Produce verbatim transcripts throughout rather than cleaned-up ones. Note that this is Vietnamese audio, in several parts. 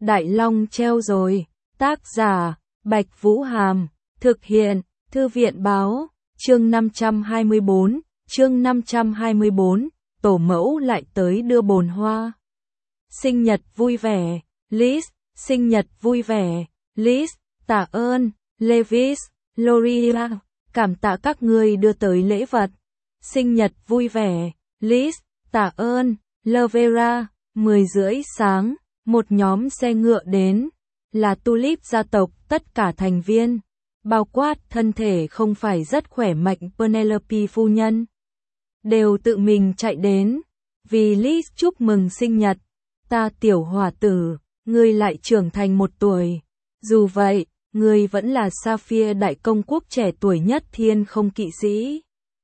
Đại Long treo rồi. Tác giả, Bạch Vũ Hàm. Thực hiện, Thư viện Báo. Chương năm trăm hai mươi bốn. Chương năm trăm hai mươi bốn. Tổ mẫu lại tới đưa bồn hoa. Sinh nhật vui vẻ. Liz. Sinh nhật vui vẻ. Liz. Tạ ơn. Levis. Loria. Cảm tạ các người đưa tới lễ vật. Sinh nhật vui vẻ. Liz. Tạ ơn. Lovera. Mười rưỡi sáng, một nhóm xe ngựa đến. Là Tulip gia tộc, tất cả thành viên, bao quát thân thể không phải rất khỏe mạnh Penelope phu nhân, đều tự mình chạy đến. Vì Liz chúc mừng sinh nhật. Ta tiểu hỏa tử, ngươi lại trưởng thành một tuổi. Dù vậy, ngươi vẫn là Sapphire đại công quốc trẻ tuổi nhất thiên không kỵ sĩ.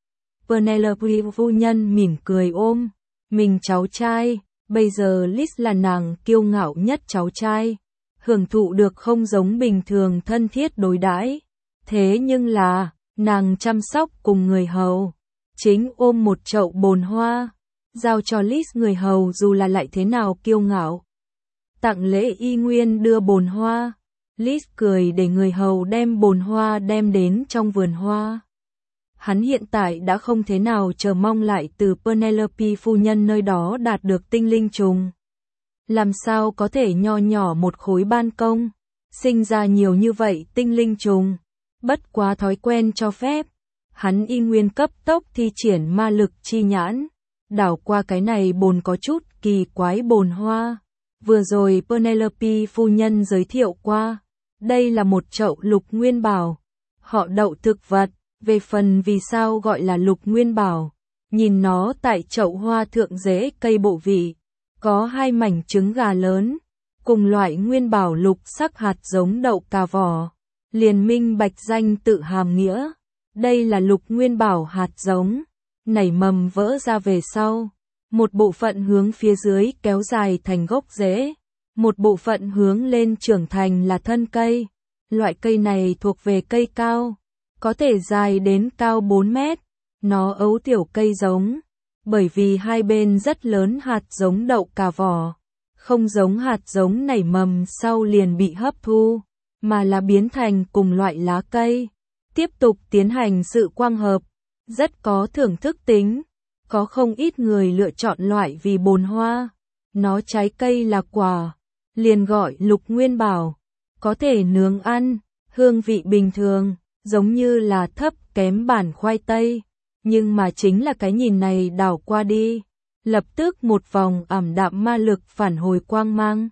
Penelope phu nhân mỉm cười ôm mình cháu trai. Bây giờ Liz là nàng kiêu ngạo nhất cháu trai, hưởng thụ được không giống bình thường thân thiết đối đãi. Thế nhưng là, nàng chăm sóc cùng người hầu, chính ôm một chậu bồn hoa, giao cho Liz người hầu dù là lại thế nào kiêu ngạo. Tặng lễ y nguyên đưa bồn hoa, Liz cười để người hầu đem bồn hoa đem đến trong vườn hoa. Hắn hiện tại đã không thế nào chờ mong lại từ Penelope phu nhân nơi đó đạt được tinh linh trùng. Làm sao có thể nho nhỏ một khối ban công, sinh ra nhiều như vậy tinh linh trùng. Bất quá thói quen cho phép, hắn y nguyên cấp tốc thi triển ma lực chi nhãn, đảo qua cái này bồn có chút kỳ quái bồn hoa. Vừa rồi Penelope phu nhân giới thiệu qua, đây là một chậu lục nguyên bảo, họ đậu thực vật. Về phần vì sao gọi là lục nguyên bảo, nhìn nó tại chậu hoa thượng rễ cây bộ vị, có hai mảnh trứng gà lớn, cùng loại nguyên bảo lục sắc hạt giống đậu cà vỏ, liền minh bạch danh tự hàm nghĩa. Đây là lục nguyên bảo hạt giống, nảy mầm vỡ ra về sau, một bộ phận hướng phía dưới kéo dài thành gốc rễ, một bộ phận hướng lên trưởng thành là thân cây. Loại cây này thuộc về cây cao, có thể dài đến cao bốn mét, nó ấu tiểu cây giống, bởi vì hai bên rất lớn hạt giống đậu cà vỏ, không giống hạt giống nảy mầm sau liền bị hấp thu, mà là biến thành cùng loại lá cây, tiếp tục tiến hành sự quang hợp, rất có thưởng thức tính, có không ít người lựa chọn loại vì bồn hoa, nó trái cây là quả, liền gọi lục nguyên bảo, có thể nướng ăn, hương vị bình thường. Giống như là thấp kém bản khoai tây, nhưng mà chính là cái nhìn này đảo qua đi, lập tức một vòng ảm đạm ma lực phản hồi quang mang.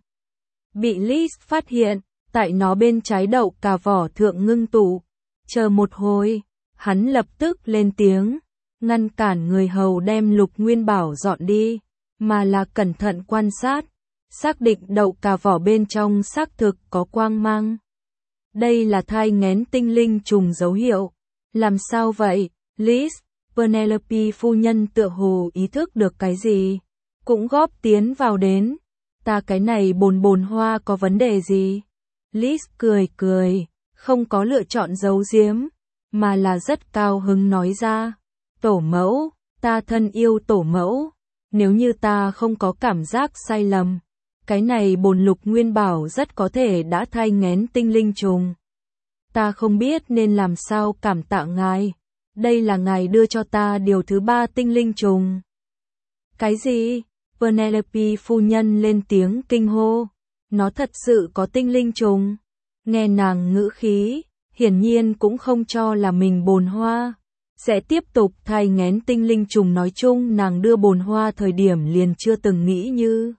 Bị Liz phát hiện, tại nó bên trái đậu cà vỏ thượng ngưng tụ. Chờ một hồi, hắn lập tức lên tiếng, ngăn cản người hầu đem lục nguyên bảo dọn đi, mà là cẩn thận quan sát, xác định đậu cà vỏ bên trong xác thực có quang mang. Đây là thai nghén tinh linh trùng dấu hiệu. Làm sao vậy, Liz? Penelope phu nhân tựa hồ ý thức được cái gì, cũng góp tiến vào đến. Ta cái này bồn bồn hoa có vấn đề gì? Liz cười cười, không có lựa chọn giấu giếm, mà là rất cao hứng nói ra. Tổ mẫu, ta thân yêu tổ mẫu, nếu như ta không có cảm giác sai lầm, cái này bồn lục nguyên bảo rất có thể đã thai nghén tinh linh trùng. Ta không biết nên làm sao cảm tạ ngài. Đây là ngài đưa cho ta điều thứ ba tinh linh trùng. Cái gì? Penelope phu nhân lên tiếng kinh hô. Nó thật sự có tinh linh trùng. Nghe nàng ngữ khí, hiển nhiên cũng không cho là mình bồn hoa sẽ tiếp tục thai nghén tinh linh trùng. Nói chung nàng đưa bồn hoa thời điểm liền chưa từng nghĩ như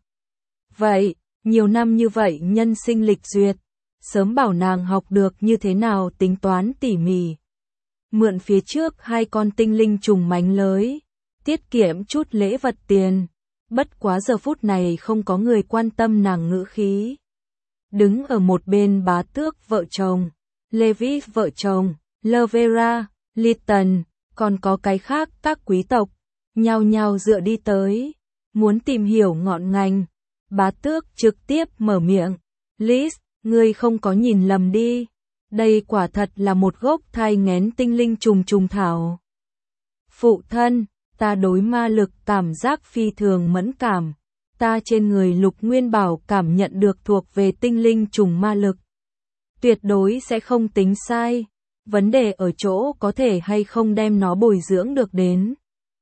vậy, nhiều năm như vậy nhân sinh lịch duyệt, sớm bảo nàng học được như thế nào tính toán tỉ mỉ. Mượn phía trước hai con tinh linh trùng mánh lới, tiết kiệm chút lễ vật tiền, bất quá giờ phút này không có người quan tâm nàng ngữ khí. Đứng ở một bên bá tước vợ chồng, Levi vợ chồng, Lovera, Lytton, còn có cái khác các quý tộc, nhao nhao dựa đi tới, muốn tìm hiểu ngọn ngành. Bá tước trực tiếp mở miệng, Liz, ngươi không có nhìn lầm đi, đây quả thật là một gốc thai nghén tinh linh trùng trùng thảo. Phụ thân, ta đối ma lực cảm giác phi thường mẫn cảm, ta trên người Lục Nguyên Bảo cảm nhận được thuộc về tinh linh trùng ma lực. Tuyệt đối sẽ không tính sai, vấn đề ở chỗ có thể hay không đem nó bồi dưỡng được đến.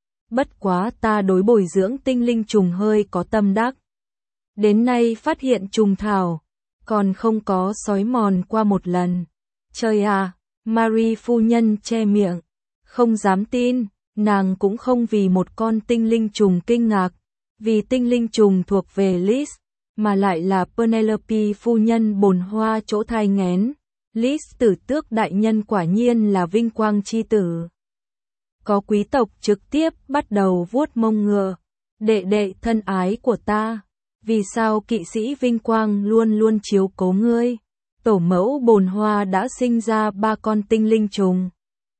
Bất quá ta đối bồi dưỡng tinh linh trùng hơi có tâm đắc. Đến nay phát hiện trùng thảo, còn không có sói mòn qua một lần. Trời à, Marie phu nhân che miệng, không dám tin, nàng cũng không vì một con tinh linh trùng kinh ngạc, vì tinh linh trùng thuộc về Liz, mà lại là Penelope phu nhân bồn hoa chỗ thai nghén. Liz tử tước đại nhân quả nhiên là vinh quang chi tử. Có quý tộc trực tiếp bắt đầu vuốt mông ngựa. Đệ đệ thân ái của ta, vì sao kỵ sĩ vinh quang luôn luôn chiếu cố ngươi? Tổ mẫu bồn hoa đã sinh ra ba con tinh linh trùng.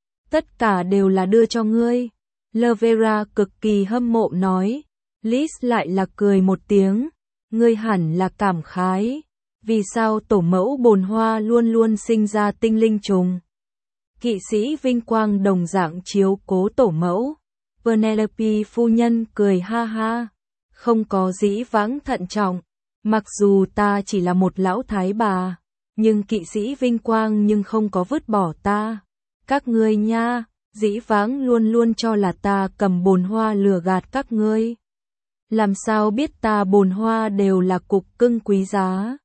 Tất cả đều là đưa cho ngươi. Lavera cực kỳ hâm mộ nói. Liz lại là cười một tiếng. Ngươi hẳn là cảm khái. Vì sao tổ mẫu bồn hoa luôn luôn sinh ra tinh linh trùng? Kỵ sĩ vinh quang đồng dạng chiếu cố tổ mẫu. Penelope phu nhân cười ha ha. Không có dĩ vãng thận trọng. Mặc dù ta chỉ là một lão thái bà, nhưng kỵ sĩ vinh quang nhưng không có vứt bỏ ta. Các ngươi nha, dĩ vãng luôn luôn cho là ta cầm bồn hoa lừa gạt các ngươi. Làm sao biết ta bồn hoa đều là cục cưng quý giá.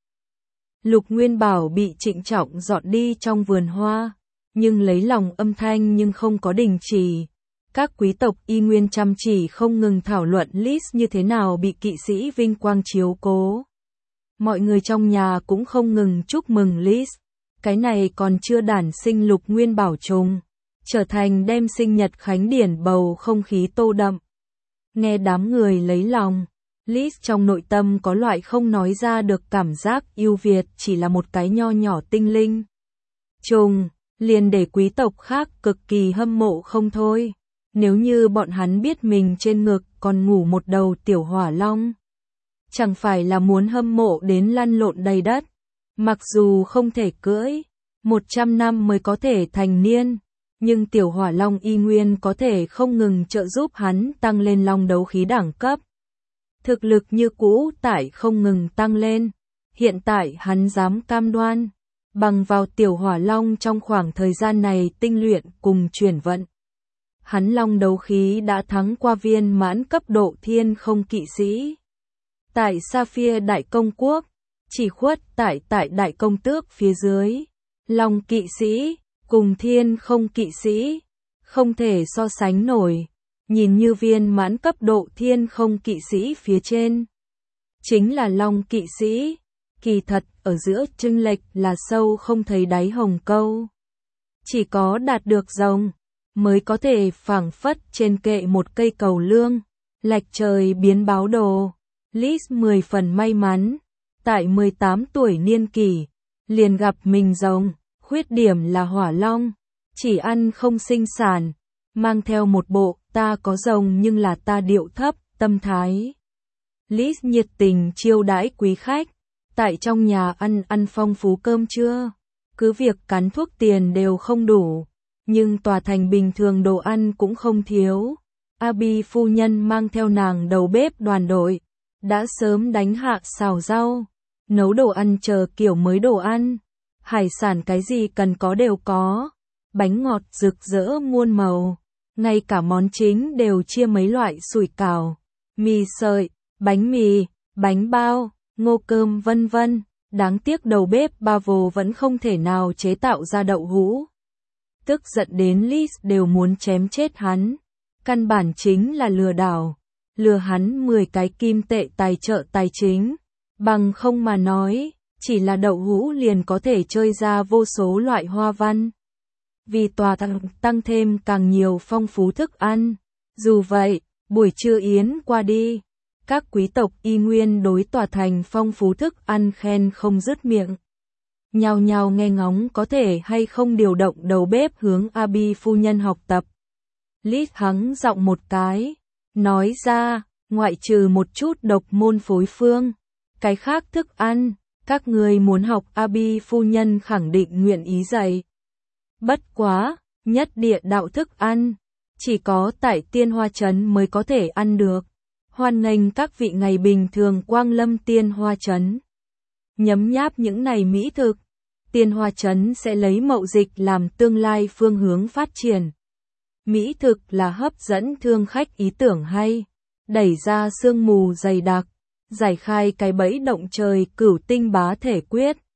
Lục Nguyên Bảo bị trịnh trọng dọn đi trong vườn hoa, nhưng lấy lòng âm thanh nhưng không có đình chỉ. Các quý tộc y nguyên chăm chỉ không ngừng thảo luận Liz như thế nào bị kỵ sĩ vinh quang chiếu cố. Mọi người trong nhà cũng không ngừng chúc mừng Liz. Cái này còn chưa đản sinh Lục Nguyên Bảo trùng, trở thành đem sinh nhật khánh điển bầu không khí tô đậm. Nghe đám người lấy lòng, Liz trong nội tâm có loại không nói ra được cảm giác yêu Việt chỉ là một cái nho nhỏ tinh linh trùng, liền để quý tộc khác cực kỳ hâm mộ không thôi. Nếu như bọn hắn biết mình trên ngực còn ngủ một đầu tiểu hỏa long, chẳng phải là muốn hâm mộ đến lăn lộn đầy đất. Mặc dù không thể cưỡi, một trăm năm mới có thể thành niên, nhưng tiểu hỏa long y nguyên có thể không ngừng trợ giúp hắn tăng lên long đấu khí đẳng cấp. Thực lực như cũ tại không ngừng tăng lên, hiện tại hắn dám cam đoan, bằng vào tiểu hỏa long trong khoảng thời gian này tinh luyện cùng chuyển vận. Hắn long đấu khí đã thắng qua viên mãn cấp độ thiên không kỵ sĩ. Tại Sapphire Đại Công Quốc, chỉ khuất tại tại Đại Công Tước phía dưới, long kỵ sĩ, cùng thiên không kỵ sĩ, không thể so sánh nổi, nhìn như viên mãn cấp độ thiên không kỵ sĩ phía trên. Chính là long kỵ sĩ, kỳ thật ở giữa chênh lệch là sâu không thấy đáy hồng câu. Chỉ có đạt được rồng, mới có thể phảng phất trên kệ một cây cầu lương, lệch trời biến báo đồ. Liz mười phần may mắn, tại mười tám tuổi niên kỷ, liền gặp mình rồng, khuyết điểm là hỏa long, chỉ ăn không sinh sản, mang theo một bộ ta có rồng nhưng là ta điệu thấp, tâm thái. Liz nhiệt tình chiêu đãi quý khách, tại trong nhà ăn ăn phong phú cơm trưa, cứ việc cắn thuốc tiền đều không đủ, nhưng tòa thành bình thường đồ ăn cũng không thiếu. Abby phu nhân mang theo nàng đầu bếp đoàn đội, đã sớm đánh hạ xào rau, nấu đồ ăn chờ kiểu mới đồ ăn, hải sản cái gì cần có đều có, bánh ngọt rực rỡ muôn màu, ngay cả món chính đều chia mấy loại sủi cảo, mì sợi, bánh mì, bánh bao, ngô cơm vân vân. Đáng tiếc đầu bếp Bavo vẫn không thể nào chế tạo ra đậu hũ. Tức giận đến Liz đều muốn chém chết hắn. Căn bản chính là lừa đảo. Lừa hắn mười cái kim tệ tài trợ tài chính. Bằng không mà nói, chỉ là đậu hũ liền có thể chơi ra vô số loại hoa văn. Vì tòa tăng, tăng thêm càng nhiều phong phú thức ăn. Dù vậy, buổi trưa yến qua đi, các quý tộc y nguyên đối tòa thành phong phú thức ăn khen không dứt miệng. Nhao nhao nghe ngóng có thể hay không điều động đầu bếp hướng Abby phu nhân học tập. Liz hắng giọng một cái, nói ra, ngoại trừ một chút độc môn phối phương, cái khác thức ăn, các người muốn học Abby phu nhân khẳng định nguyện ý dạy. Bất quá, nhất địa đạo thức ăn, chỉ có tại Tiên Hoa Trấn mới có thể ăn được. Hoan nghênh các vị ngày bình thường quang lâm Tiên Hoa Trấn. Nhấm nháp những này mỹ thực, Tiên Hoa Trấn sẽ lấy mậu dịch làm tương lai phương hướng phát triển. Mỹ thực là hấp dẫn thương khách ý tưởng hay, đẩy ra sương mù dày đặc, giải khai cái bẫy động trời cửu tinh bá thể quyết.